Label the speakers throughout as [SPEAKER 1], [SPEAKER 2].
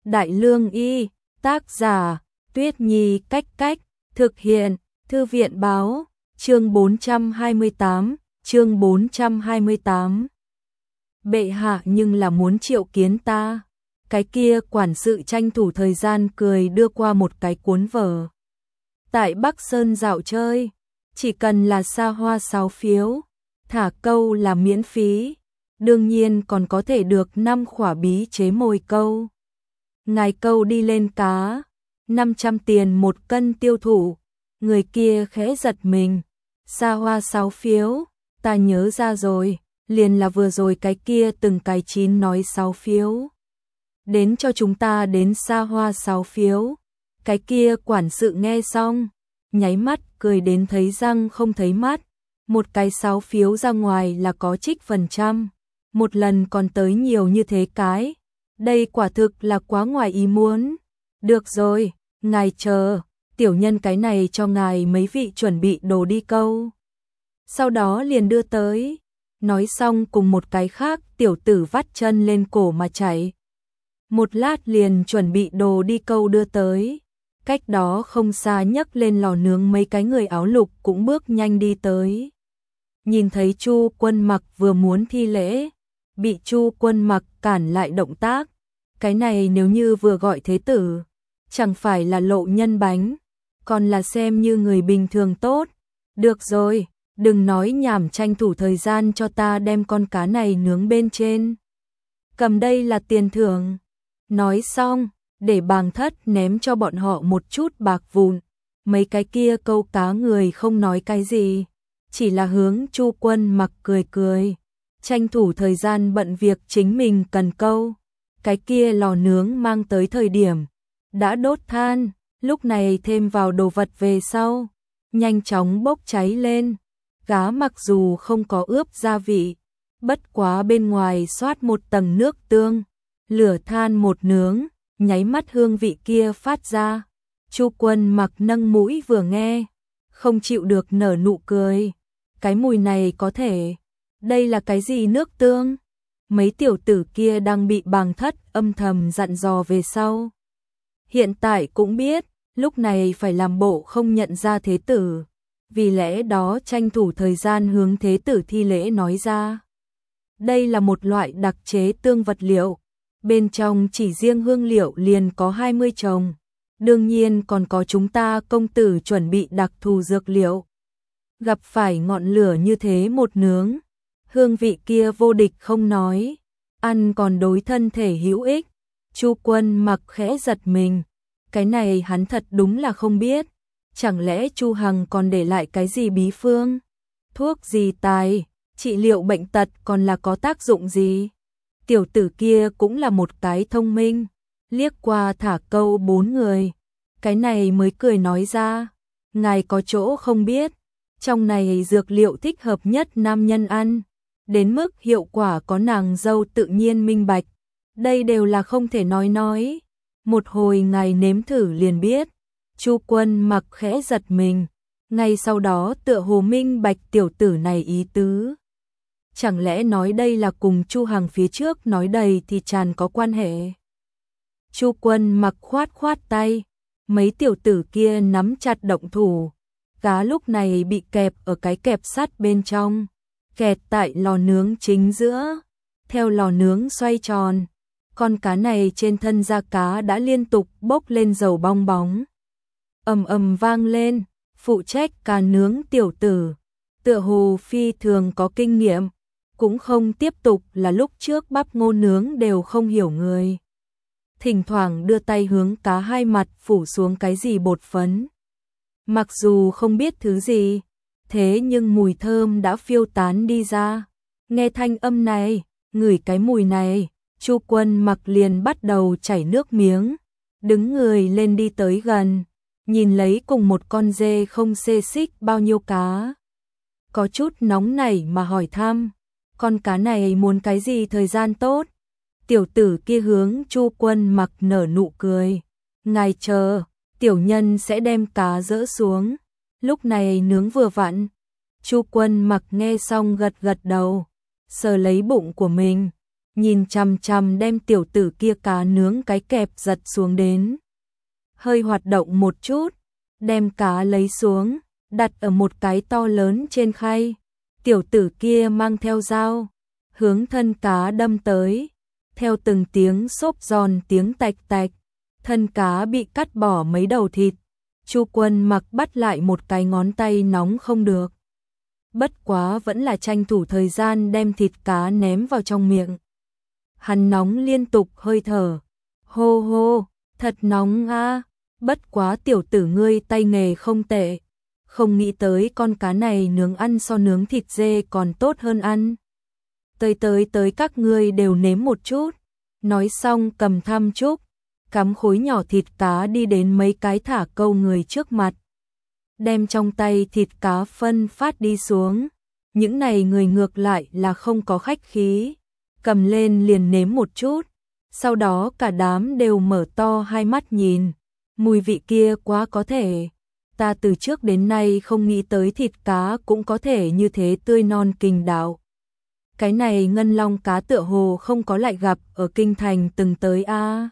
[SPEAKER 1] Đại Lương Y, tác giả, Tuyết Nhi Cách Cách, thực hiện, Thư viện Báo, chương 428. Bệ hạ nhưng là muốn triệu kiến ta. Cái kia quản sự tranh thủ thời gian cười đưa qua một cái cuốn vở. Tại Bắc Sơn dạo chơi, chỉ cần là xa hoa 6 phiếu, thả câu là miễn phí, đương nhiên còn có thể được 5 khỏa bí chế mồi câu. Ngài câu đi lên cá, 500 tiền một cân tiêu thụ. Người kia khẽ giật mình, xa hoa 6 phiếu, ta nhớ ra rồi, liền là vừa rồi cái kia từng cái chín nói 6 phiếu. Đến cho chúng ta đến xa hoa 6 phiếu. Cái kia quản sự nghe xong, nháy mắt cười đến thấy răng không thấy mắt. Một cái 6 phiếu ra ngoài là có trích phần trăm, một lần còn tới nhiều như thế cái. Đây quả thực là quá ngoài ý muốn. Được rồi, ngài chờ, tiểu nhân cái này cho ngài mấy vị chuẩn bị đồ đi câu. Sau đó liền đưa tới. Nói xong cùng một cái khác tiểu tử vắt chân lên cổ mà chạy. Một lát liền chuẩn bị đồ đi câu đưa tới. Cách đó không xa nhấc lên lò nướng mấy cái người áo lục cũng bước nhanh đi tới. Nhìn thấy Chu Quân Mặc vừa muốn thi lễ, bị Chu Quân Mặc cản lại động tác. Cái này nếu như vừa gọi thế tử, chẳng phải là lộ nhân bánh, còn là xem như người bình thường tốt. Được rồi, đừng nói nhảm, tranh thủ thời gian cho ta đem con cá này nướng bên trên. Cầm đây là tiền thưởng. Nói xong, để bàng thất ném cho bọn họ một chút bạc vụn. Mấy cái kia câu cá người không nói cái gì, chỉ là hướng Chu Quân Mặc cười cười, tranh thủ thời gian bận việc chính mình cần câu. Cái kia lò nướng mang tới thời điểm đã đốt than, lúc này thêm vào đồ vật về sau, nhanh chóng bốc cháy lên. Cá mặc dù không có ướp gia vị, bất quá bên ngoài xoát một tầng nước tương, lửa than một nướng, nháy mắt hương vị kia phát ra. Chu Quân Mặc nâng mũi vừa nghe, không chịu được nở nụ cười. Cái mùi này có thể, đây là cái gì nước tương? Mấy tiểu tử kia đang bị bàng thất âm thầm dặn dò về sau. Hiện tại cũng biết, lúc này phải làm bộ không nhận ra thế tử. Vì lẽ đó tranh thủ thời gian hướng thế tử thi lễ nói ra. Đây là một loại đặc chế tương vật liệu. Bên trong chỉ riêng hương liệu liền có 20 chồng. Đương nhiên còn có chúng ta công tử chuẩn bị đặc thù dược liệu. Gặp phải ngọn lửa như thế một nướng, hương vị kia vô địch không nói, ăn còn đối thân thể hữu ích. Chu Quân Mặc khẽ giật mình, cái này hắn thật đúng là không biết. Chẳng lẽ Chu Hằng còn để lại cái gì bí phương? Thuốc gì tài, trị liệu bệnh tật còn là có tác dụng gì? Tiểu tử kia cũng là một cái thông minh, liếc qua thả câu 4 người. Cái này mới cười nói ra, ngài có chỗ không biết, trong này dược liệu thích hợp nhất nam nhân ăn, đến mức hiệu quả có nàng dâu tự nhiên minh bạch. Đây đều là không thể nói. Một hồi ngài nếm thử liền biết. Chu Quân Mặc khẽ giật mình, ngay sau đó tựa hồ minh bạch tiểu tử này ý tứ. Chẳng lẽ nói đây là cùng Chu Hằng phía trước nói đầy thì tràn có quan hệ? Chu Quân Mặc khoát tay, mấy tiểu tử kia nắm chặt động thủ. Cá lúc này bị kẹp ở cái kẹp sắt bên trong, kẹt tại lò nướng chính giữa. Theo lò nướng xoay tròn, con cá này trên thân da cá đã liên tục bốc lên dầu bong bóng. Ầm ầm vang lên, phụ trách cá nướng tiểu tử, tựa hồ phi thường có kinh nghiệm, cũng không tiếp tục là lúc trước bắp ngô nướng đều không hiểu người. Thỉnh thoảng đưa tay hướng cá hai mặt phủ xuống cái gì bột phấn. Mặc dù không biết thứ gì, thế nhưng mùi thơm đã phiêu tán đi ra. Nghe thanh âm này, ngửi cái mùi này, Chu Quân Mặc liền bắt đầu chảy nước miếng, đứng người lên đi tới gần, nhìn lấy cùng một con dê không xê xích bao nhiêu cá. Có chút nóng nảy mà hỏi thăm, con cá này muốn cái gì thời gian tốt? Tiểu tử kia hướng Chu Quân Mặc nở nụ cười, ngài chờ, tiểu nhân sẽ đem cá dỡ xuống, lúc này nướng vừa vặn. Chu Quân Mặc nghe xong gật gật đầu, sờ lấy bụng của mình, nhìn chằm chằm đem tiểu tử kia cá nướng cái kẹp giật xuống đến. Hơi hoạt động một chút, đem cá lấy xuống, đặt ở một cái to lớn trên khay. Tiểu tử kia mang theo dao, hướng thân cá đâm tới, theo từng tiếng xốp giòn tiếng tạch tạch, thân cá bị cắt bỏ mấy đầu thịt. Chu Quân Mặc bắt lại một cái ngón tay nóng không được. Bất quá vẫn là tranh thủ thời gian đem thịt cá ném vào trong miệng. Hắn nóng liên tục hơi thở. Hô hô, thật nóng a. Bất quá tiểu tử ngươi tay nghề không tệ. Không nghĩ tới con cá này nướng ăn so nướng thịt dê còn tốt hơn ăn. Tới các ngươi đều nếm một chút. Nói xong cầm tham trúc, cắm khối nhỏ thịt cá đi đến mấy cái thả câu người trước mặt. Đem trong tay thịt cá phân phát đi xuống. Những này người ngược lại là không có khách khí. Cầm lên liền nếm một chút. Sau đó cả đám đều mở to hai mắt nhìn. Mùi vị kia quá có thể. Ta từ trước đến nay không nghĩ tới thịt cá cũng có thể như thế tươi non kình đạo. Cái này ngân long cá tựa hồ không có lại gặp ở kinh thành từng tới a.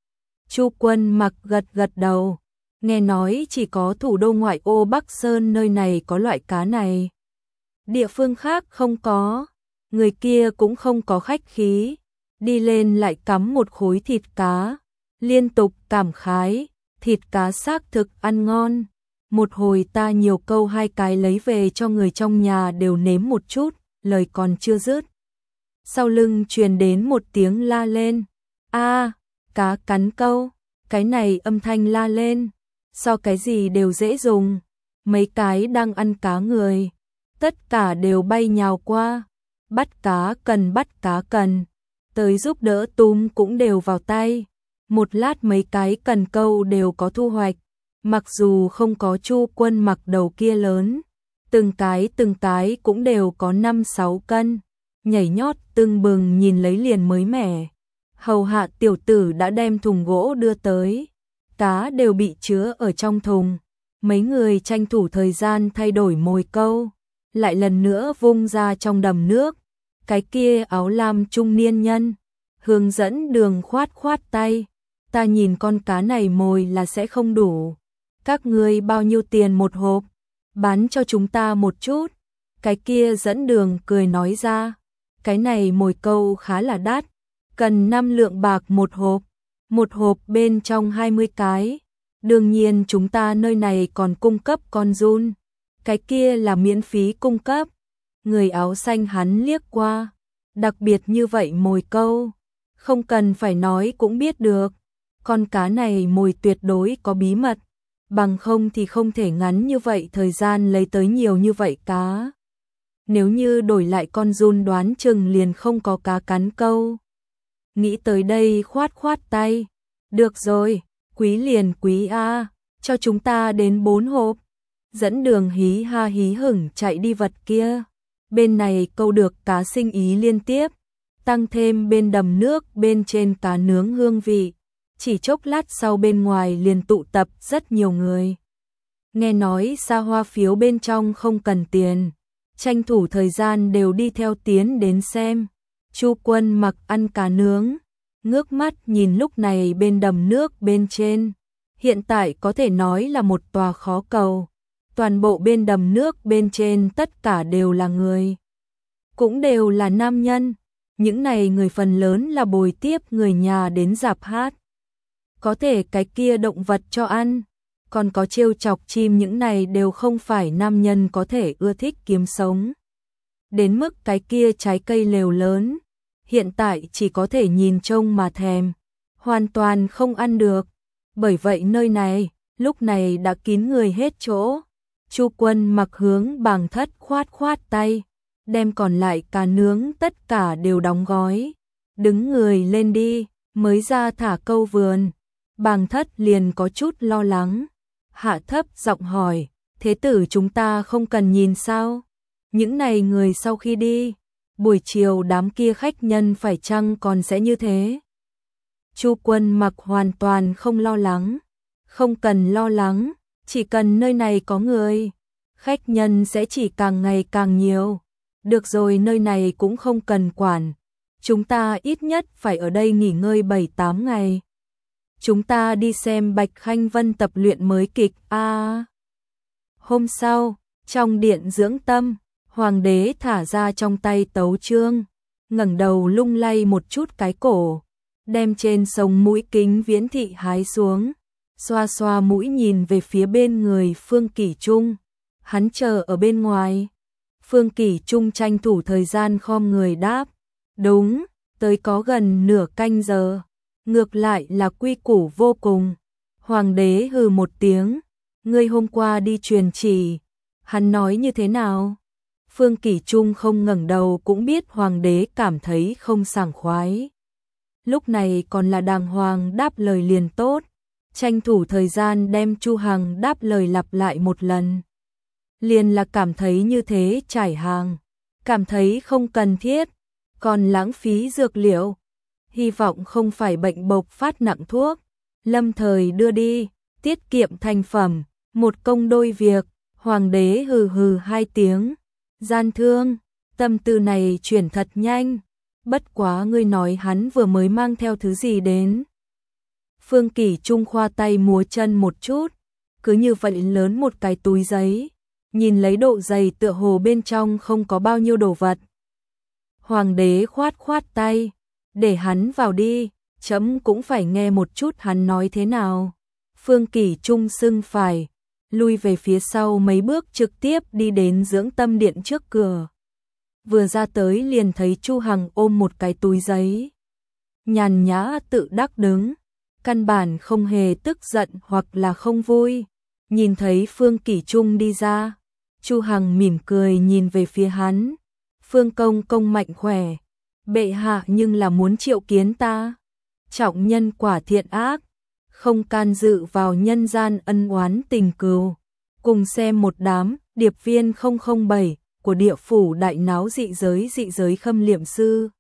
[SPEAKER 1] Chu Quân Mặc gật gật đầu, nghe nói chỉ có thủ đô ngoại ô Bắc Sơn nơi này có loại cá này. Địa phương khác không có, người kia cũng không có khách khí, đi lên lại cắm một khối thịt cá, liên tục cảm khái, thịt cá xác thực ăn ngon. Một hồi ta nhiều câu hai cái lấy về cho người trong nhà đều nếm một chút, lời còn chưa dứt. Sau lưng truyền đến một tiếng la lên, a, cá cắn câu, cái này âm thanh la lên, so cái gì đều dễ dùng. Mấy cái đang ăn cá người, tất cả đều bay nhào qua, bắt cá cần, tới giúp đỡ túm cũng đều vào tay. Một lát mấy cái cần câu đều có thu hoạch, mặc dù không có Chu Quân Mặc đầu kia lớn, từng cái cũng đều có 5-6 cân, nhảy nhót tưng bừng nhìn lấy liền mới mẻ. Hầu hạ tiểu tử đã đem thùng gỗ đưa tới, cá đều bị chứa ở trong thùng. Mấy người tranh thủ thời gian thay đổi mồi câu, lại lần nữa vung ra trong đầm nước. Cái kia áo lam trung niên nhân hướng dẫn đường khoát tay, ta nhìn con cá này mồi là sẽ không đủ. Các ngươi bao nhiêu tiền một hộp? Bán cho chúng ta một chút. Cái kia dẫn đường cười nói ra, cái này mồi câu khá là đắt, cần 5 lượng bạc một hộp bên trong 20 cái. Đương nhiên chúng ta nơi này còn cung cấp con giun, cái kia là miễn phí cung cấp. Người áo xanh hắn liếc qua, đặc biệt như vậy mồi câu, không cần phải nói cũng biết được, con cá này mồi tuyệt đối có bí mật, bằng không thì không thể ngắn như vậy thời gian lấy tới nhiều như vậy cá. Nếu như đổi lại con giun đoán chừng liền không có cá cắn câu. Nghĩ tới đây khoát tay, được rồi, quý liền quý a, cho chúng ta đến 4 hộp. Dẫn đường hí ha hí hửng chạy đi vật kia. Bên này câu được cá sinh ý liên tiếp, tăng thêm bên đầm nước bên trên cá nướng hương vị. Chỉ chốc lát sau bên ngoài liền tụ tập rất nhiều người. Nghe nói xa hoa phiếu bên trong không cần tiền, tranh thủ thời gian đều đi theo tiến đến xem. Chu Quân Mặc ăn cá nướng, ngước mắt nhìn lúc này bên đầm nước bên trên. Hiện tại có thể nói là một tòa khó cầu. Toàn bộ bên đầm nước bên trên tất cả đều là người, cũng đều là nam nhân. Những này người phần lớn là bồi tiếp người nhà đến rạp hát. Có thể cái kia động vật cho ăn, còn có trêu chọc chim, những này đều không phải nam nhân có thể ưa thích kiếm sống. Đến mức cái kia trái cây lều lớn, hiện tại chỉ có thể nhìn trông mà thèm, hoàn toàn không ăn được. Bởi vậy nơi này, lúc này đã kín người hết chỗ. Chu Quân Mặc hướng Bàng Thất khoát tay, đem còn lại cá nướng tất cả đều đóng gói. Đứng người lên đi, mới ra thả câu vườn. Bàng Thất liền có chút lo lắng, hạ thấp giọng hỏi, thế tử chúng ta không cần nhìn sao? Những này người sau khi đi, buổi chiều đám kia khách nhân phải chăng còn sẽ như thế? Chu Quân Mặc hoàn toàn không lo lắng, không cần lo lắng, chỉ cần nơi này có người, khách nhân sẽ chỉ càng ngày càng nhiều. Được rồi, nơi này cũng không cần quản, chúng ta ít nhất phải ở đây nghỉ ngơi 7-8 ngày. Chúng ta đi xem Bạch Khanh Vân tập luyện mới kịch a. Hôm sau, trong điện dưỡng tâm, hoàng đế thả ra trong tay tấu chương, ngẩng đầu lung lay một chút cái cổ, đem trên sống mũi kính viễn thị hái xuống, xoa xoa mũi nhìn về phía bên người Phương Kỷ Trung. Hắn chờ ở bên ngoài. Phương Kỷ Trung tranh thủ thời gian khom người đáp, đúng, tới có gần nửa canh giờ, ngược lại là quy củ vô cùng. Hoàng đế hừ một tiếng, ngươi hôm qua đi truyền chỉ, hắn nói như thế nào? Phương Kỷ Trung không ngẩng đầu cũng biết hoàng đế cảm thấy không sảng khoái. Lúc này còn là đàng hoàng đáp lời liền tốt, tranh thủ thời gian đem Chu Hằng đáp lời lặp lại một lần. Liền là cảm thấy như thế trải hàng, cảm thấy không cần thiết, còn lãng phí dược liệu. Hy vọng không phải bệnh bộc phát nặng thuốc, lâm thời đưa đi, tiết kiệm thành phẩm, một công đôi việc. Hoàng đế hừ hừ hai tiếng, gian thương, tâm tư này chuyển thật nhanh, bất quá ngươi nói hắn vừa mới mang theo thứ gì đến. Phương Kỷ Trung khoa tay múa chân một chút, cứ như vậy lớn một cái túi giấy, nhìn lấy độ dày tựa hồ bên trong không có bao nhiêu đồ vật. Hoàng đế khoát khoát tay, để hắn vào đi, chấm cũng phải nghe một chút hắn nói thế nào. Phương Kỷ Trung sưng phải, lui về phía sau mấy bước trực tiếp đi đến dưỡng tâm điện trước cửa. Vừa ra tới liền thấy Chu Hằng ôm một cái túi giấy, nhàn nhã tự đắc đứng, căn bản không hề tức giận hoặc là không vui. Nhìn thấy Phương Kỷ Trung đi ra, Chu Hằng mỉm cười nhìn về phía hắn. Phương công công mạnh khỏe, bệ hạ nhưng là muốn triệu kiến ta. Trọng nhân quả thiện ác, không can dự vào nhân gian ân oán tình cừu. Cùng xem một đám điệp viên 007 của địa phủ đại náo dị giới khâm liệm sư.